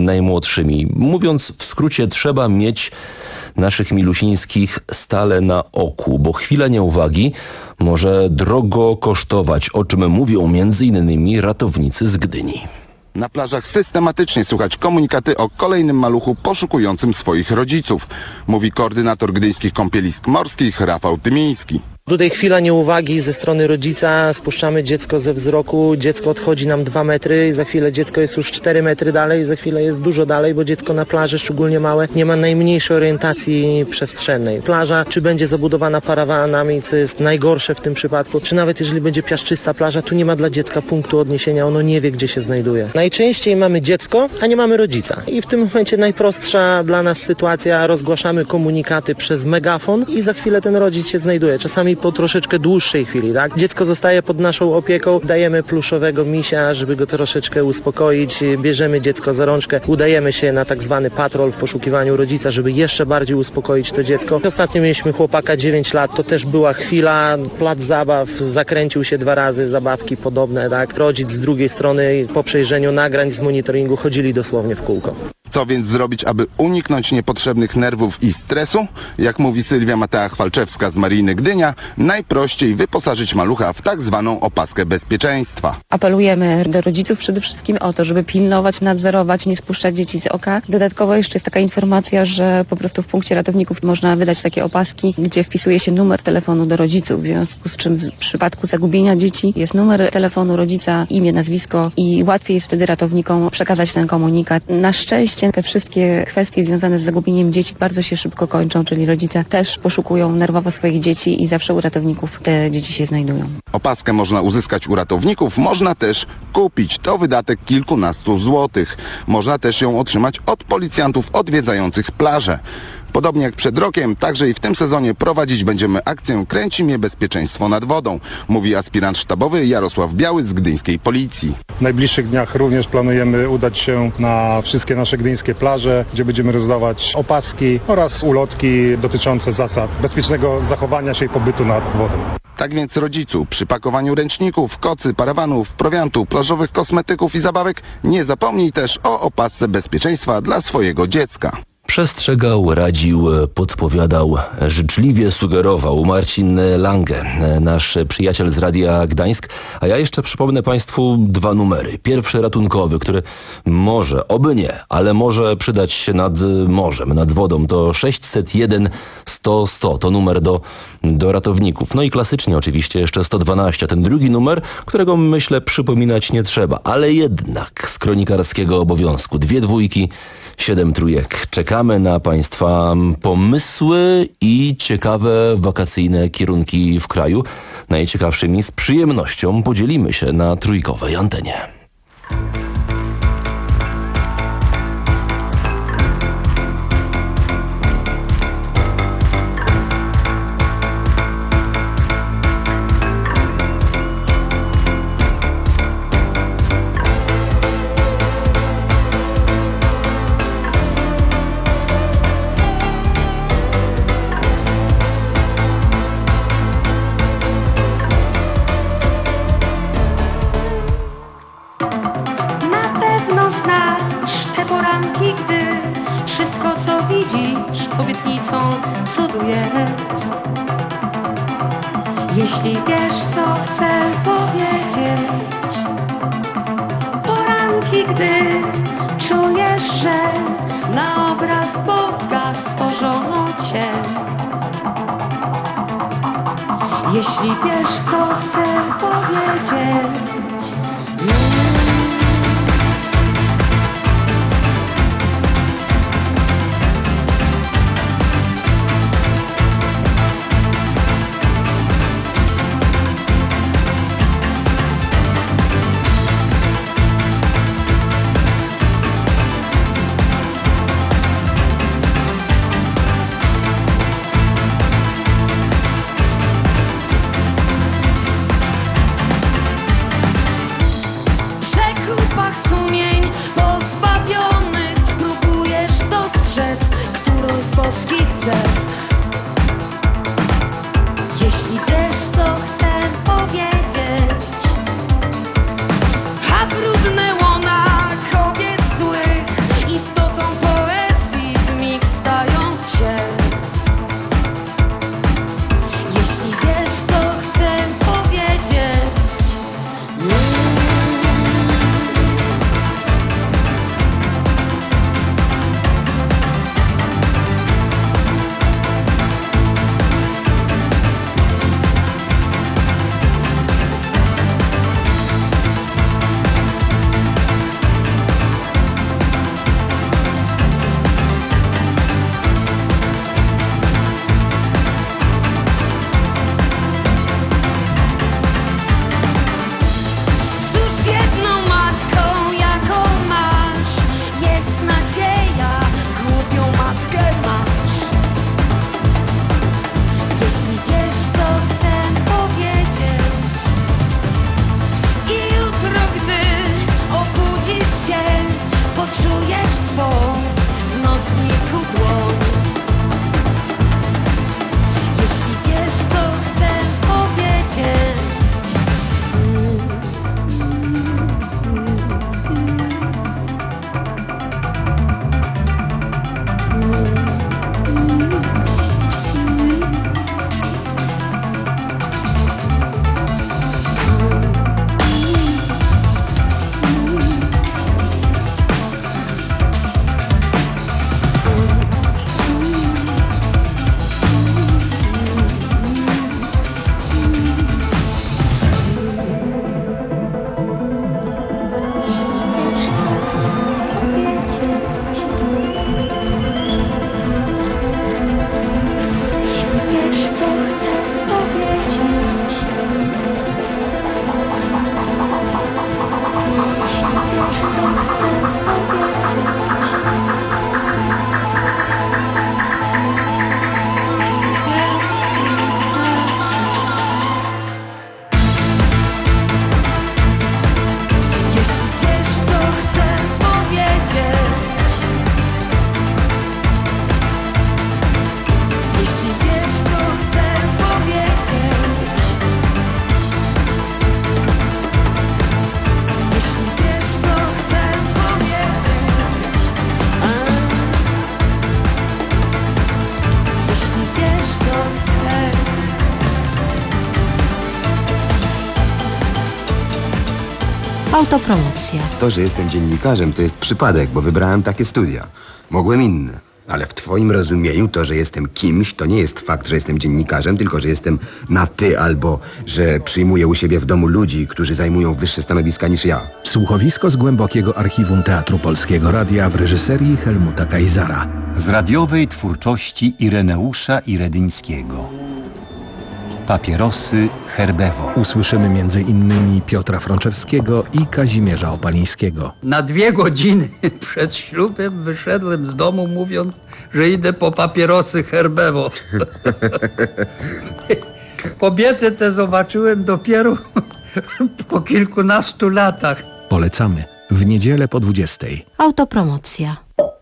najmłodszymi. Mówiąc w skrócie, trzeba mieć naszych milusińskich stale na oku, bo chwila nieuwagi może drogo kosztować, o czym mówią między innymi ratownicy z Gdyni. Na plażach systematycznie słychać komunikaty o kolejnym maluchu poszukującym swoich rodziców, mówi koordynator gdyńskich kąpielisk morskich Rafał Tymiński. Tutaj chwila nieuwagi ze strony rodzica, spuszczamy dziecko ze wzroku, dziecko odchodzi nam dwa metry i za chwilę dziecko jest już cztery metry dalej, za chwilę jest dużo dalej, bo dziecko na plaży, szczególnie małe, nie ma najmniejszej orientacji przestrzennej. Plaża, czy będzie zabudowana parawanami, co jest najgorsze w tym przypadku, czy nawet jeżeli będzie piaszczysta plaża, tu nie ma dla dziecka punktu odniesienia, ono nie wie, gdzie się znajduje. Najczęściej mamy dziecko, a nie mamy rodzica. I w tym momencie najprostsza dla nas sytuacja, rozgłaszamy komunikaty przez megafon i za chwilę ten rodzic się znajduje. Czasami po troszeczkę dłuższej chwili, tak? Dziecko zostaje pod naszą opieką, dajemy pluszowego misia, żeby go troszeczkę uspokoić, bierzemy dziecko za rączkę, udajemy się na tak zwany patrol w poszukiwaniu rodzica, żeby jeszcze bardziej uspokoić to dziecko. Ostatnio mieliśmy chłopaka dziewięć lat, to też była chwila, plac zabaw, zakręcił się dwa razy, zabawki podobne, tak? Rodzic z drugiej strony po przejrzeniu nagrań z monitoringu chodzili dosłownie w kółko. Co więc zrobić, aby uniknąć niepotrzebnych nerwów i stresu? Jak mówi Sylwia Matea-Chwalczewska z Maryjny Gdynia, najprościej wyposażyć malucha w tak zwaną opaskę bezpieczeństwa. Apelujemy do rodziców przede wszystkim o to, żeby pilnować, nadzorować, nie spuszczać dzieci z oka. Dodatkowo jeszcze jest taka informacja, że po prostu w punkcie ratowników można wydać takie opaski, gdzie wpisuje się numer telefonu do rodziców, w związku z czym w przypadku zagubienia dzieci jest numer telefonu rodzica, imię, nazwisko i łatwiej jest wtedy ratownikom przekazać ten komunikat. Na szczęście te wszystkie kwestie związane z zagubieniem dzieci bardzo się szybko kończą, czyli rodzice też poszukują nerwowo swoich dzieci i zawsze u ratowników te dzieci się znajdują. Opaskę można uzyskać u ratowników, można też kupić. To wydatek kilkunastu złotych. Można też ją otrzymać od policjantów odwiedzających plażę. Podobnie jak przed rokiem, także i w tym sezonie prowadzić będziemy akcję Kręci mnie bezpieczeństwo nad wodą, mówi aspirant sztabowy Jarosław Biały z gdyńskiej policji. W najbliższych dniach również planujemy udać się na wszystkie nasze gdyńskie plaże, gdzie będziemy rozdawać opaski oraz ulotki dotyczące zasad bezpiecznego zachowania się i pobytu nad wodą. Tak więc rodzicu, przy pakowaniu ręczników, kocy, parawanów, prowiantu, plażowych kosmetyków i zabawek nie zapomnij też o opasce bezpieczeństwa dla swojego dziecka. Przestrzegał, radził, podpowiadał, życzliwie sugerował Marcin Lange, nasz przyjaciel z Radia Gdańsk. A ja jeszcze przypomnę Państwu dwa numery. Pierwszy ratunkowy, który może, oby nie, ale może przydać się nad morzem, nad wodą. To sześćset jeden sto sto. To numer do, do ratowników. No i klasycznie oczywiście jeszcze sto dwanaście. Ten drugi numer, którego myślę przypominać nie trzeba. Ale jednak z kronikarskiego obowiązku. Dwie dwójki, siedem trójek. Czekamy na Państwa pomysły i ciekawe wakacyjne kierunki w kraju. Najciekawszymi z przyjemnością podzielimy się na trójkowej antenie. Jeśli wiesz, co chcę powiedzieć, poranki, gdy czujesz, że na obraz Boga stworzono cię. Jeśli wiesz, co chcę powiedzieć, Autopromocja. To, że jestem dziennikarzem, to jest przypadek, bo wybrałem takie studia. Mogłem inne. Ale w twoim rozumieniu to, że jestem kimś, to nie jest fakt, że jestem dziennikarzem, tylko że jestem na ty albo że przyjmuję u siebie w domu ludzi, którzy zajmują wyższe stanowiska niż ja. Słuchowisko z głębokiego archiwum Teatru Polskiego Radia w reżyserii Helmuta Kaisara. Z radiowej twórczości Ireneusza Iredyńskiego. Papierosy Herbewo. Usłyszymy między innymi Piotra Frączewskiego i Kazimierza Opalińskiego. Na dwie godziny przed ślubem wyszedłem z domu, mówiąc, że idę po papierosy Herbewo. Kobietę tę zobaczyłem dopiero po kilkunastu latach. Polecamy w niedzielę po dwudziestej. Autopromocja.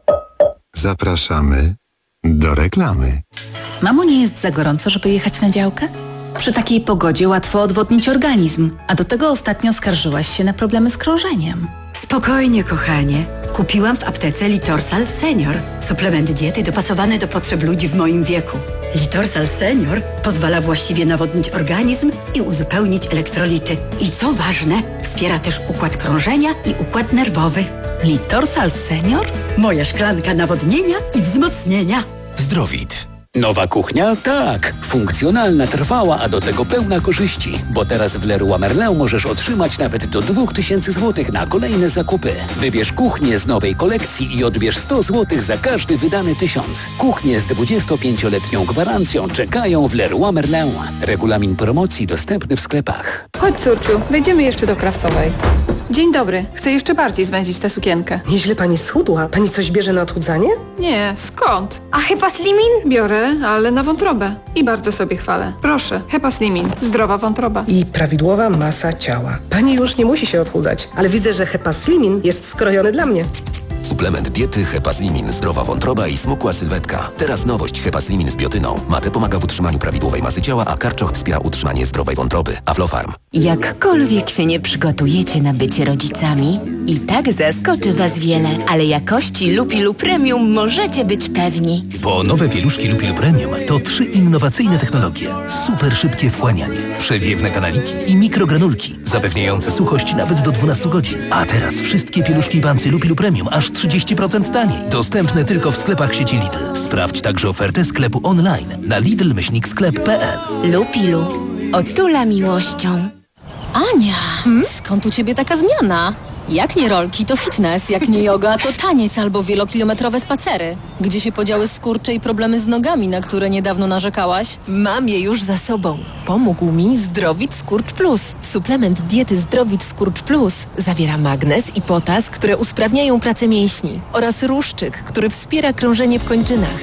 Zapraszamy do reklamy. Mamo, nie jest za gorąco, żeby jechać na działkę? Przy takiej pogodzie łatwo odwodnić organizm, a do tego ostatnio skarżyłaś się na problemy z krążeniem. Spokojnie, kochanie. Kupiłam w aptece Litorsal Senior. Suplement diety dopasowany do potrzeb ludzi w moim wieku. Litorsal Senior pozwala właściwie nawodnić organizm i uzupełnić elektrolity. I co ważne, wspiera też układ krążenia i układ nerwowy. Litorsal Senior? Moja szklanka nawodnienia i wzmocnienia. Zdrowit. Nowa kuchnia? Tak. Funkcjonalna, trwała, a do tego pełna korzyści. Bo teraz w Leroy Merlin możesz otrzymać nawet do dwóch tysięcy złotych na kolejne zakupy. Wybierz kuchnię z nowej kolekcji i odbierz sto złotych za każdy wydany tysiąc. Kuchnie z dwudziestopięcioletnią gwarancją czekają w Leroy Merlin. Regulamin promocji dostępny w sklepach. Chodź, córciu, wejdziemy jeszcze do Krawcowej. Dzień dobry. Chcę jeszcze bardziej zwęzić tę sukienkę. Nieźle pani schudła. Pani coś bierze na odchudzanie? Nie, skąd? A Hepa Slimin? Biorę, ale na wątrobę. I bardzo sobie chwalę. Proszę, Hepa Slimin. Zdrowa wątroba. I prawidłowa masa ciała. Pani już nie musi się odchudzać, ale widzę, że Hepa Slimin jest skrojony dla mnie. Suplement diety Hepaslimin, zdrowa wątroba i smukła sylwetka. Teraz nowość Hepaslimin z biotyną. Mate pomaga w utrzymaniu prawidłowej masy ciała, a karczoch wspiera utrzymanie zdrowej wątroby. Aflofarm. Jakkolwiek się nie przygotujecie na bycie rodzicami, i tak zaskoczy was wiele, ale jakości Lupilu Premium możecie być pewni. Bo nowe pieluszki Lupilu Premium to trzy innowacyjne technologie. Super szybkie wchłanianie, przewiewne kanaliki i mikrogranulki, zapewniające suchość nawet do dwunastu godzin. A teraz wszystkie pieluszki i bancy Lupilu Premium aż trzydzieści procent taniej. Dostępne tylko w sklepach sieci Lidl. Sprawdź także ofertę sklepu online na lidl myślnik sklep kropka p l. Lupilu. Otula miłością. Ania, hmm? Skąd u ciebie taka zmiana? Jak nie rolki, to fitness, jak nie yoga, to taniec albo wielokilometrowe spacery. Gdzie się podziały skurcze i problemy z nogami, na które niedawno narzekałaś? Mam je już za sobą. Pomógł mi Zdrowit Skurcz Plus. Suplement diety Zdrowit Skurcz Plus zawiera magnez i potas, które usprawniają pracę mięśni, oraz ruszczyk, który wspiera krążenie w kończynach.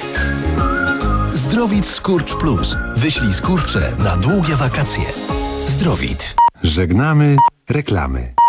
Zdrowit Skurcz Plus. Wyślij skurcze na długie wakacje. Zdrowit. Żegnamy reklamy.